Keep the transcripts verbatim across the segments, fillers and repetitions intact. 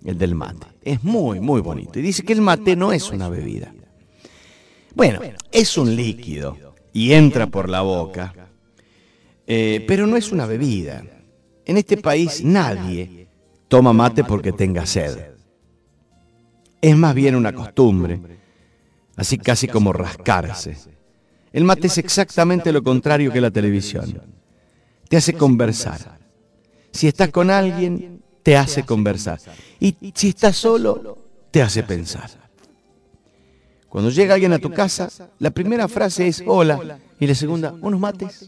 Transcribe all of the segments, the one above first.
el del mate. Es muy, muy bonito. Y dice que el mate no es una bebida. Bueno, es un líquido y entra por la boca, eh, pero no es una bebida. En este país nadie toma mate porque tenga sed. Es más bien una costumbre, así casi como rascarse. El mate es exactamente lo contrario que la televisión. Te hace conversar. Si estás con alguien, te hace conversar. Y si estás solo, te hace pensar. Cuando llega alguien a tu casa, la primera frase es hola y la segunda, ¿unos mates?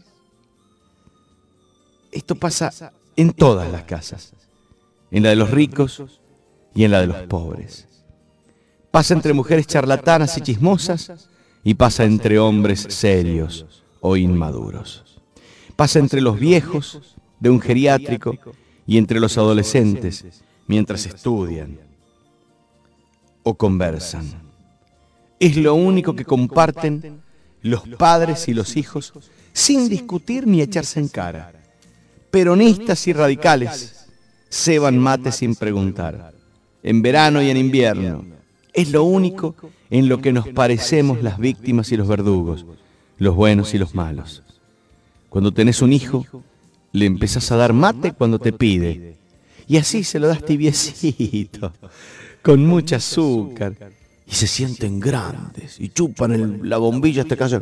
Esto pasa en todas las casas, en la de los ricos y en la de los pobres. Pasa entre mujeres charlatanas y chismosas y pasa entre hombres serios o inmaduros. Pasa entre los viejos de un geriátrico y entre los adolescentes mientras estudian o conversan. Es lo único que comparten los padres y los hijos sin discutir ni echarse en cara. Peronistas y radicales ceban mate sin preguntar, en verano y en invierno. Es lo único en lo que nos parecemos las víctimas y los verdugos, los buenos y los malos. Cuando tenés un hijo, le empezás a dar mate cuando te pide, y así se lo das tibiecito, con mucho azúcar, y se sienten grandes, y chupan el, la bombilla hasta que haya...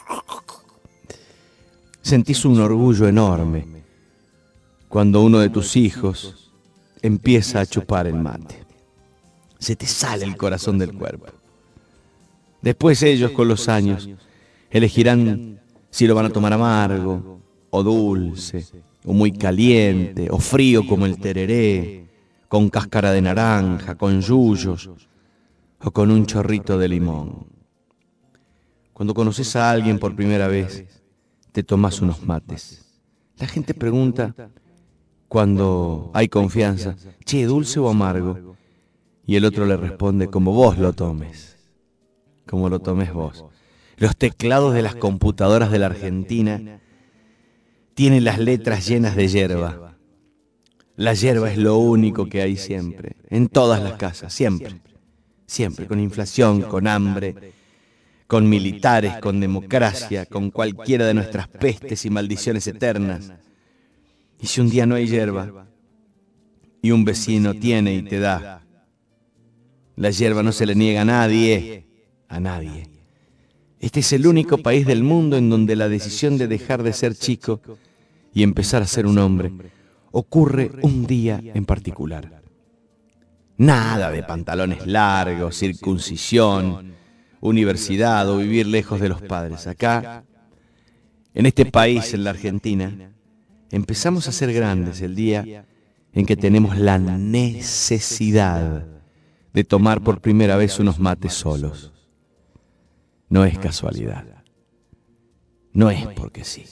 Sentís un orgullo enorme cuando uno de tus hijos empieza a chupar el mate. Se te sale el corazón del cuerpo. Después ellos, con los años, elegirán si lo van a tomar amargo, o dulce, o muy caliente, o frío como el tereré, con cáscara de naranja, con yuyos, o con un chorrito de limón. Cuando conoces a alguien por primera vez, te tomas unos mates. La gente pregunta, cuando hay confianza, che, ¿dulce o amargo? Y el otro le responde, como vos lo tomes, como lo tomes vos. Los teclados de las computadoras de la Argentina tienen las letras llenas de yerba. La yerba es lo único que hay siempre, en todas las casas, siempre. Siempre, con inflación, con hambre, con militares, con democracia, con cualquiera de nuestras pestes y maldiciones eternas. Y si un día no hay yerba, y un vecino tiene y te da, la yerba no se le niega a nadie, a nadie. Este es el único país del mundo en donde la decisión de dejar de ser chico y empezar a ser un hombre ocurre un día en particular. Nada de pantalones largos, circuncisión, universidad o vivir lejos de los padres. Acá, en este país, en la Argentina, empezamos a ser grandes el día en que tenemos la necesidad de tomar por primera vez unos mates solos. No es casualidad. No es porque sí.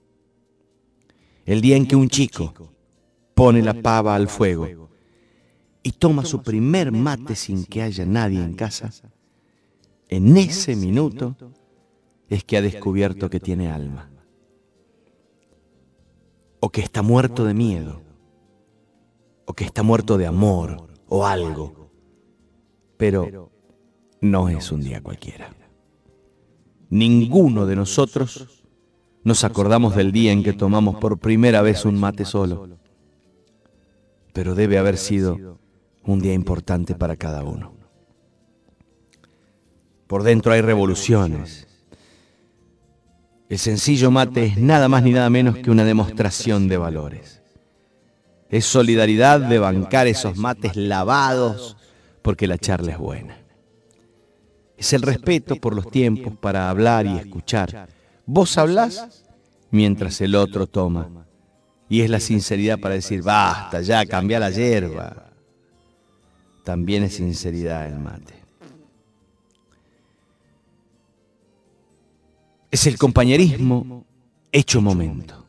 El día en que un chico pone la pava al fuego y toma su primer mate sin que haya nadie en casa, en ese minuto es que ha descubierto que tiene alma. O que está muerto de miedo. O que está muerto de amor o algo. Pero no es un día cualquiera. Ninguno de nosotros nos acordamos del día en que tomamos por primera vez un mate solo. Pero debe haber sido un día importante para cada uno. Por dentro hay revoluciones. El sencillo mate es nada más ni nada menos que una demostración de valores. Es solidaridad de bancar esos mates lavados porque la charla es buena. Es el respeto por los tiempos para hablar y escuchar. Vos hablás mientras el otro toma. Y es la sinceridad para decir, basta, ya, cambia la yerba. También es sinceridad el mate. Es el compañerismo hecho momento.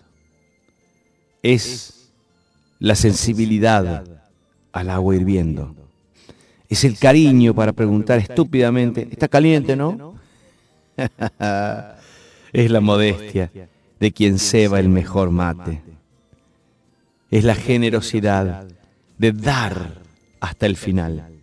Es la sensibilidad al agua hirviendo. Es el cariño para preguntar estúpidamente, ¿está caliente, no? Es la modestia de quien ceba el mejor mate. Es la generosidad de dar hasta el final.